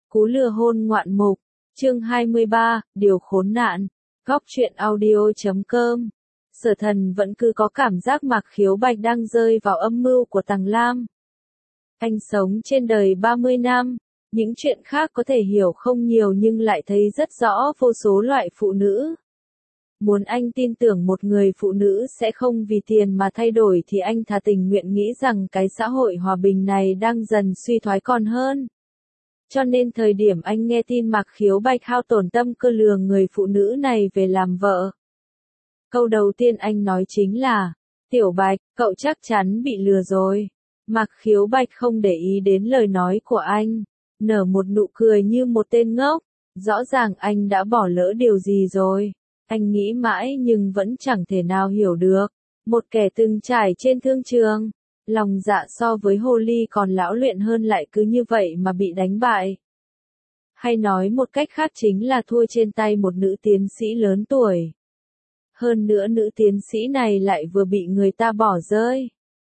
Cú lừa hôn ngoạn mục, chương 23, điều khốn nạn, góc truyện audio.com. Sở Thần vẫn cứ có cảm giác Mạc Khiếu Bạch đang rơi vào âm mưu của Tằng Lam. Anh sống trên đời 30 năm, những chuyện khác có thể hiểu không nhiều nhưng lại thấy rất rõ vô số loại phụ nữ. Muốn anh tin tưởng một người phụ nữ sẽ không vì tiền mà thay đổi thì anh thà tình nguyện nghĩ rằng cái xã hội hòa bình này đang dần suy thoái còn hơn. Cho nên thời điểm anh nghe tin Mạc Khiếu Bạch hao tổn tâm cơ lừa người phụ nữ này về làm vợ. Câu đầu tiên anh nói chính là, Tiểu Bạch, cậu chắc chắn bị lừa rồi. Mạc Khiếu Bạch không để ý đến lời nói của anh, nở một nụ cười như một tên ngốc, rõ ràng anh đã bỏ lỡ điều gì rồi. Anh nghĩ mãi nhưng vẫn chẳng thể nào hiểu được. Một kẻ từng trải trên thương trường, lòng dạ so với hồ ly còn lão luyện hơn lại cứ như vậy mà bị đánh bại. Hay nói một cách khác chính là thua trên tay một nữ tiến sĩ lớn tuổi. Hơn nữa nữ tiến sĩ này lại vừa bị người ta bỏ rơi.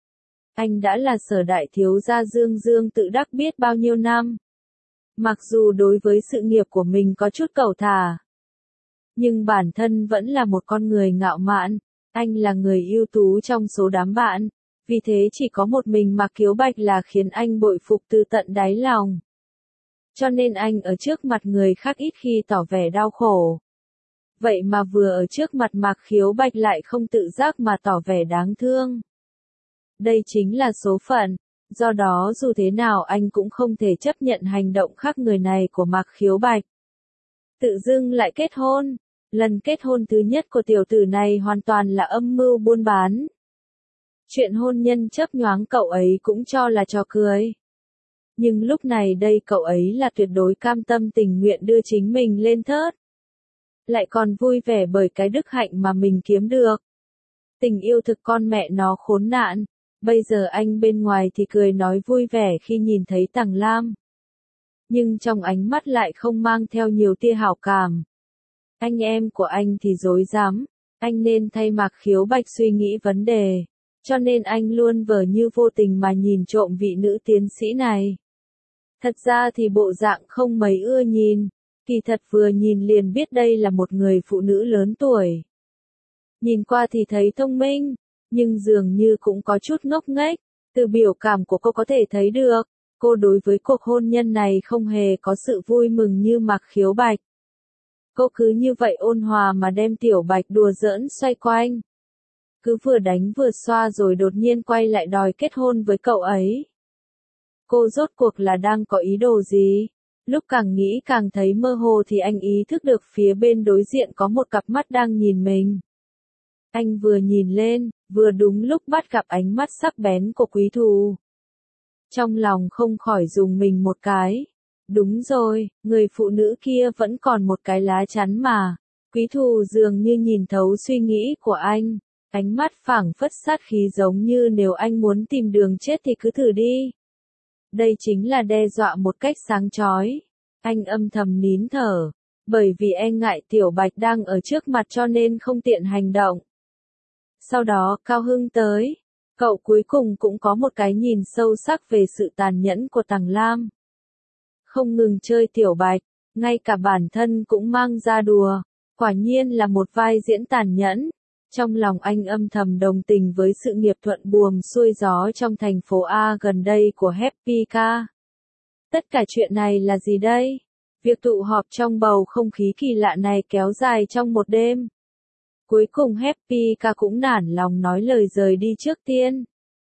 Anh đã là Sở đại thiếu gia Dương Dương tự đắc biết bao nhiêu năm. Mặc dù đối với sự nghiệp của mình có chút cẩu thả, nhưng bản thân vẫn là một con người ngạo mạn. Anh là người ưu tú trong số đám bạn, vì thế chỉ có một mình Mạc Khiếu Bạch là khiến anh bội phục từ tận đáy lòng. Cho nên anh ở trước mặt người khác ít khi tỏ vẻ đau khổ. Vậy mà vừa ở trước mặt Mạc Khiếu Bạch lại không tự giác mà tỏ vẻ đáng thương. Đây chính là số phận, do đó dù thế nào anh cũng không thể chấp nhận hành động khác người này của Mạc Khiếu Bạch. Tự dưng lại kết hôn. Lần kết hôn thứ nhất của tiểu tử này hoàn toàn là âm mưu buôn bán. Chuyện hôn nhân chớp nhoáng cậu ấy cũng cho là trò cười. Nhưng lúc này đây cậu ấy là tuyệt đối cam tâm tình nguyện đưa chính mình lên thớt. Lại còn vui vẻ bởi cái đức hạnh mà mình kiếm được. Tình yêu thực con mẹ nó khốn nạn. Bây giờ anh bên ngoài thì cười nói vui vẻ khi nhìn thấy Tằng Lam. Nhưng trong ánh mắt lại không mang theo nhiều tia hảo cảm. Anh em của anh thì dối dám, anh nên thay Mạc Khiếu Bạch suy nghĩ vấn đề, cho nên anh luôn vờ như vô tình mà nhìn trộm vị nữ tiến sĩ này. Thật ra thì bộ dạng không mấy ưa nhìn, kỳ thật vừa nhìn liền biết đây là một người phụ nữ lớn tuổi. Nhìn qua thì thấy thông minh, nhưng dường như cũng có chút ngốc nghếch, từ biểu cảm của cô có thể thấy được, cô đối với cuộc hôn nhân này không hề có sự vui mừng như Mạc Khiếu Bạch. Cô cứ như vậy ôn hòa mà đem Tiểu Bạch đùa giỡn xoay quanh. Cứ vừa đánh vừa xoa rồi đột nhiên quay lại đòi kết hôn với cậu ấy. Cô rốt cuộc là đang có ý đồ gì? Lúc càng nghĩ càng thấy mơ hồ thì anh ý thức được phía bên đối diện có một cặp mắt đang nhìn mình. Anh vừa nhìn lên, vừa đúng lúc bắt gặp ánh mắt sắc bén của Quý Thù. Trong lòng không khỏi rùng mình một cái. Đúng rồi, người phụ nữ kia vẫn còn một cái lá chắn mà. Quý Thù dường như nhìn thấu suy nghĩ của anh. Ánh mắt phảng phất sát khí giống như nếu anh muốn tìm đường chết thì cứ thử đi. Đây chính là đe dọa một cách sáng chói. Anh âm thầm nín thở. Bởi vì e ngại Tiểu Bạch đang ở trước mặt cho nên không tiện hành động. Sau đó cao hưng tới. Cậu cuối cùng cũng có một cái nhìn sâu sắc về sự tàn nhẫn của Tằng Lam. Không ngừng chơi Tiểu Bạch, ngay cả bản thân cũng mang ra đùa, quả nhiên là một vai diễn tàn nhẫn. Trong lòng anh âm thầm đồng tình với sự nghiệp thuận buồm xuôi gió trong thành phố A gần đây của Happy Ca. Tất cả chuyện này là gì đây? Việc tụ họp trong bầu không khí kỳ lạ này kéo dài trong một đêm. Cuối cùng Happy Ca cũng nản lòng nói lời rời đi trước tiên.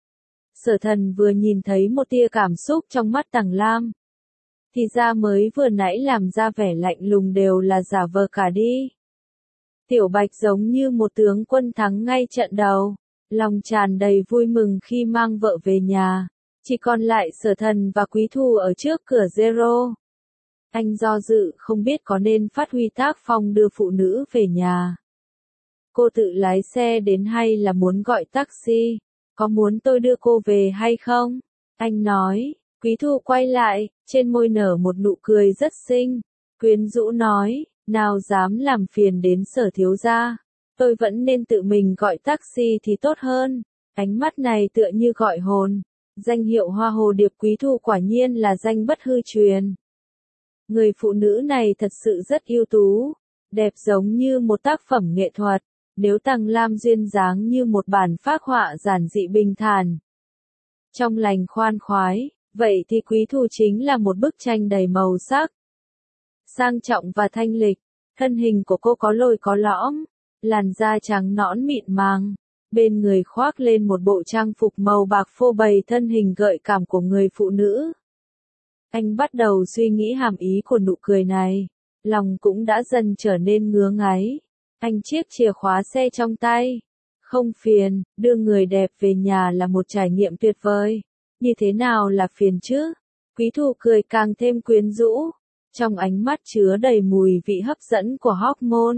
Sở Thần vừa nhìn thấy một tia cảm xúc trong mắt Tằng Lam. Thì ra mới vừa nãy làm ra vẻ lạnh lùng đều là giả vờ cả đi. Tiểu Bạch giống như một tướng quân thắng ngay trận đầu, lòng tràn đầy vui mừng khi mang vợ về nhà, chỉ còn lại Sở Thần và Quý Thù ở trước cửa Zero. Anh do dự không biết có nên phát huy tác phong đưa phụ nữ về nhà. Cô tự lái xe đến hay là muốn gọi taxi, có muốn tôi đưa cô về hay không? Anh nói. Quý Thù quay lại, trên môi nở một nụ cười rất xinh, quyến rũ nói, nào dám làm phiền đến Sở thiếu gia, tôi vẫn nên tự mình gọi taxi thì tốt hơn. Ánh mắt này tựa như gọi hồn, danh hiệu Hoa Hồ Điệp Quý Thù quả nhiên là danh bất hư truyền. Người phụ nữ này thật sự rất ưu tú, đẹp giống như một tác phẩm nghệ thuật, nếu Tằng Lam duyên dáng như một bản phác họa giản dị bình thản, trong lành khoan khoái, vậy thì Quý Thu chính là một bức tranh đầy màu sắc, sang trọng và thanh lịch. Thân hình của cô có lồi có lõm, làn da trắng nõn mịn màng, bên người khoác lên một bộ trang phục màu bạc phô bày thân hình gợi cảm của người phụ nữ. Anh bắt đầu suy nghĩ hàm ý của nụ cười này, lòng cũng đã dần trở nên ngứa ngáy. Anh chiếc chìa khóa xe trong tay. Không phiền, đưa người đẹp về nhà là một trải nghiệm tuyệt vời. Như thế nào là phiền chứ? Quý Thu cười càng thêm quyến rũ, trong ánh mắt chứa đầy mùi vị hấp dẫn của hormone.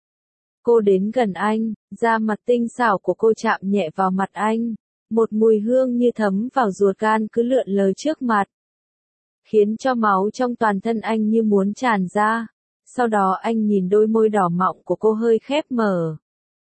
Cô đến gần anh, da mặt tinh xảo của cô chạm nhẹ vào mặt anh, một mùi hương như thấm vào ruột gan cứ lượn lờ trước mặt, khiến cho máu trong toàn thân anh như muốn tràn ra. Sau đó anh nhìn đôi môi đỏ mọng của cô hơi khép mở.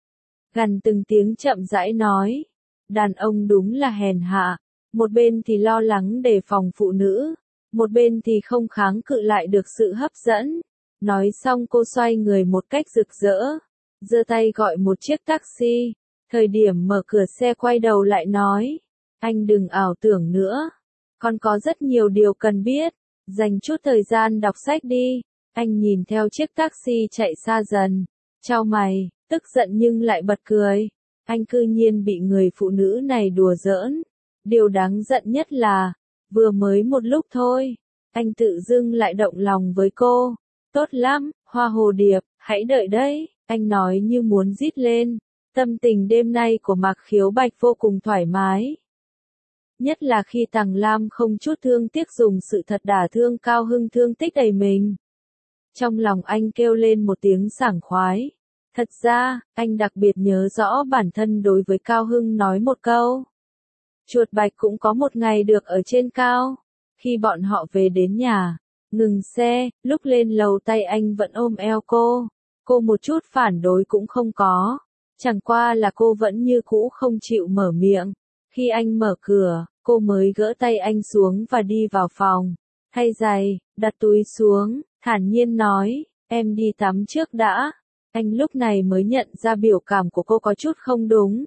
Gằn từng tiếng chậm rãi nói, đàn ông đúng là hèn hạ, một bên thì lo lắng đề phòng phụ nữ, một bên thì không kháng cự lại được sự hấp dẫn. Nói xong cô xoay người một cách rực rỡ, giơ tay gọi một chiếc taxi. Thời điểm mở cửa xe quay đầu lại nói, anh đừng ảo tưởng nữa, con có rất nhiều điều cần biết, dành chút thời gian đọc sách đi. Anh nhìn theo chiếc taxi chạy xa dần, chau mày, tức giận nhưng lại bật cười. Anh cư nhiên bị người phụ nữ này đùa giỡn. Điều đáng giận nhất là, vừa mới một lúc thôi, anh tự dưng lại động lòng với cô. Tốt lắm, Hoa Hồ Điệp, hãy đợi đấy, anh nói như muốn rít lên. Tâm tình đêm nay của Mạc Khiếu Bạch vô cùng thoải mái. Nhất là khi Tằng Lam không chút thương tiếc dùng sự thật đả thương Cao Hưng thương tích đầy mình. Trong lòng anh kêu lên một tiếng sảng khoái. Thật ra, anh đặc biệt nhớ rõ bản thân đối với Cao Hưng nói một câu. Chuột bạch cũng có một ngày được ở trên cao. Khi bọn họ về đến nhà, ngừng xe, lúc lên lầu tay anh vẫn ôm eo cô một chút phản đối cũng không có. Chẳng qua là cô vẫn như cũ không chịu mở miệng. Khi anh mở cửa, cô mới gỡ tay anh xuống và đi vào phòng. Thay giày, đặt túi xuống, thản nhiên nói, em đi tắm trước đã. Anh lúc này mới nhận ra biểu cảm của cô có chút không đúng.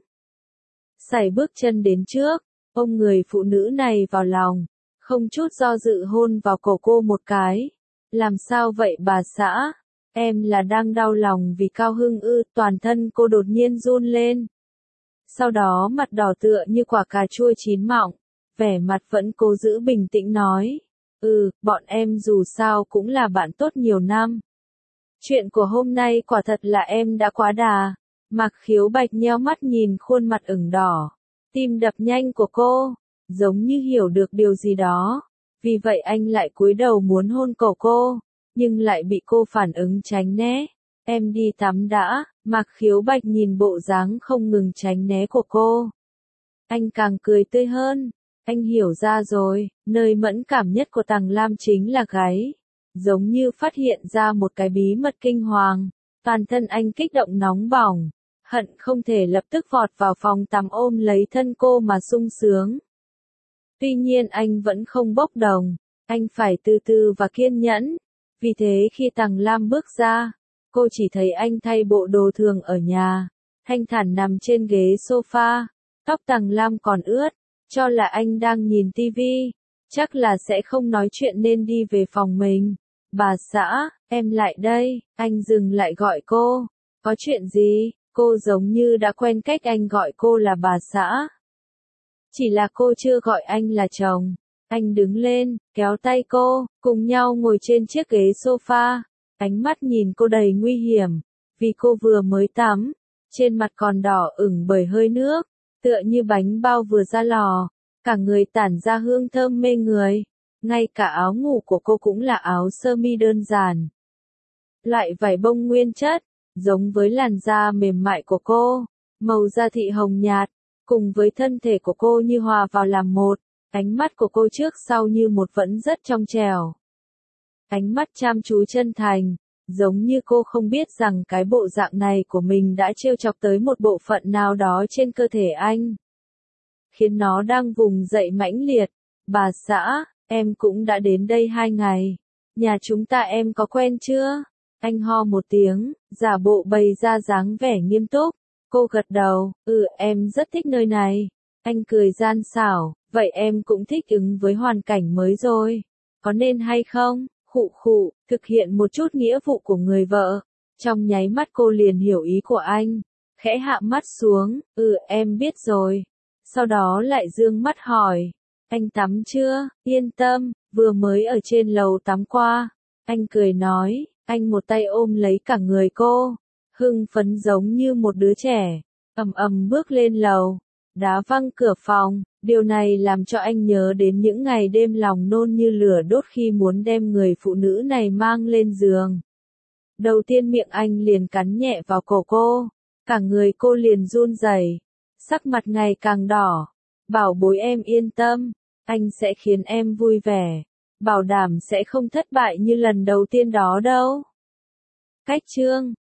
Sải bước chân đến trước, ôm người phụ nữ này vào lòng, không chút do dự hôn vào cổ cô một cái. Làm sao vậy bà xã? Em là đang đau lòng vì Cao Hưng ư? Toàn thân cô đột nhiên run lên. Sau đó mặt đỏ tựa như quả cà chua chín mọng, vẻ mặt vẫn cố giữ bình tĩnh nói. Bọn em dù sao cũng là bạn tốt nhiều năm. Chuyện của hôm nay quả thật là em đã quá đà. Mạc Khiếu Bạch nheo mắt nhìn khuôn mặt ửng đỏ, tim đập nhanh của cô, giống như hiểu được điều gì đó. Vì vậy anh lại cúi đầu muốn hôn cổ cô, nhưng lại bị cô phản ứng tránh né. Em đi tắm đã. Mạc Khiếu Bạch nhìn bộ dáng không ngừng tránh né của cô. Anh càng cười tươi hơn. Anh hiểu ra rồi, nơi mẫn cảm nhất của Tằng Lam chính là gáy. Giống như phát hiện ra một cái bí mật kinh hoàng. Toàn thân anh kích động nóng bỏng, hận không thể lập tức vọt vào phòng tắm ôm lấy thân cô mà sung sướng. Tuy nhiên anh vẫn không bốc đồng, anh phải từ từ và kiên nhẫn. Vì thế khi Tằng Lam bước ra, cô chỉ thấy anh thay bộ đồ thường ở nhà, thanh thản nằm trên ghế sofa, tóc Tằng Lam còn ướt, cho là anh đang nhìn tivi, chắc là sẽ không nói chuyện nên đi về phòng mình. Bà xã, em lại đây, anh dừng lại gọi cô. Có chuyện gì? Cô giống như đã quen cách anh gọi cô là bà xã. Chỉ là cô chưa gọi anh là chồng. Anh đứng lên, kéo tay cô, cùng nhau ngồi trên chiếc ghế sofa. Ánh mắt nhìn cô đầy nguy hiểm, vì cô vừa mới tắm, trên mặt còn đỏ ửng bởi hơi nước, tựa như bánh bao vừa ra lò, cả người tản ra hương thơm mê người. Ngay cả áo ngủ của cô cũng là áo sơ mi đơn giản. Loại vải bông nguyên chất, giống với làn da mềm mại của cô, màu da thị hồng nhạt, cùng với thân thể của cô như hòa vào làm một. Ánh mắt của cô trước sau như một vẫn rất trong trẻo. Ánh mắt chăm chú chân thành, giống như cô không biết rằng cái bộ dạng này của mình đã trêu chọc tới một bộ phận nào đó trên cơ thể anh, khiến nó đang vùng dậy mãnh liệt. Bà xã, em cũng đã đến đây 2 ngày. nhà chúng ta em có quen chưa? Anh ho một tiếng, giả bộ bày ra dáng vẻ nghiêm túc. Cô gật đầu, em rất thích nơi này. Anh cười gian xảo, vậy em cũng thích ứng với hoàn cảnh mới rồi. Có nên hay không? Khụ khụ, thực hiện một chút nghĩa vụ của người vợ. Trong nháy mắt cô liền hiểu ý của anh. Khẽ hạ mắt xuống, em biết rồi. Sau đó lại dương mắt hỏi. Anh tắm chưa? Yên tâm, vừa mới ở trên lầu tắm qua. Anh cười nói, anh một tay ôm lấy cả người cô. Hưng phấn giống như một đứa trẻ. Ầm ầm bước lên lầu. Đá văng cửa phòng. Điều này làm cho anh nhớ đến những ngày đêm lòng nôn như lửa đốt khi muốn đem người phụ nữ này mang lên giường. Đầu tiên miệng anh liền cắn nhẹ vào cổ cô. Cả người cô liền run rẩy, sắc mặt ngày càng đỏ. Bảo bối em yên tâm, anh sẽ khiến em vui vẻ. Bảo đảm sẽ không thất bại như lần đầu tiên đó đâu. Cách chương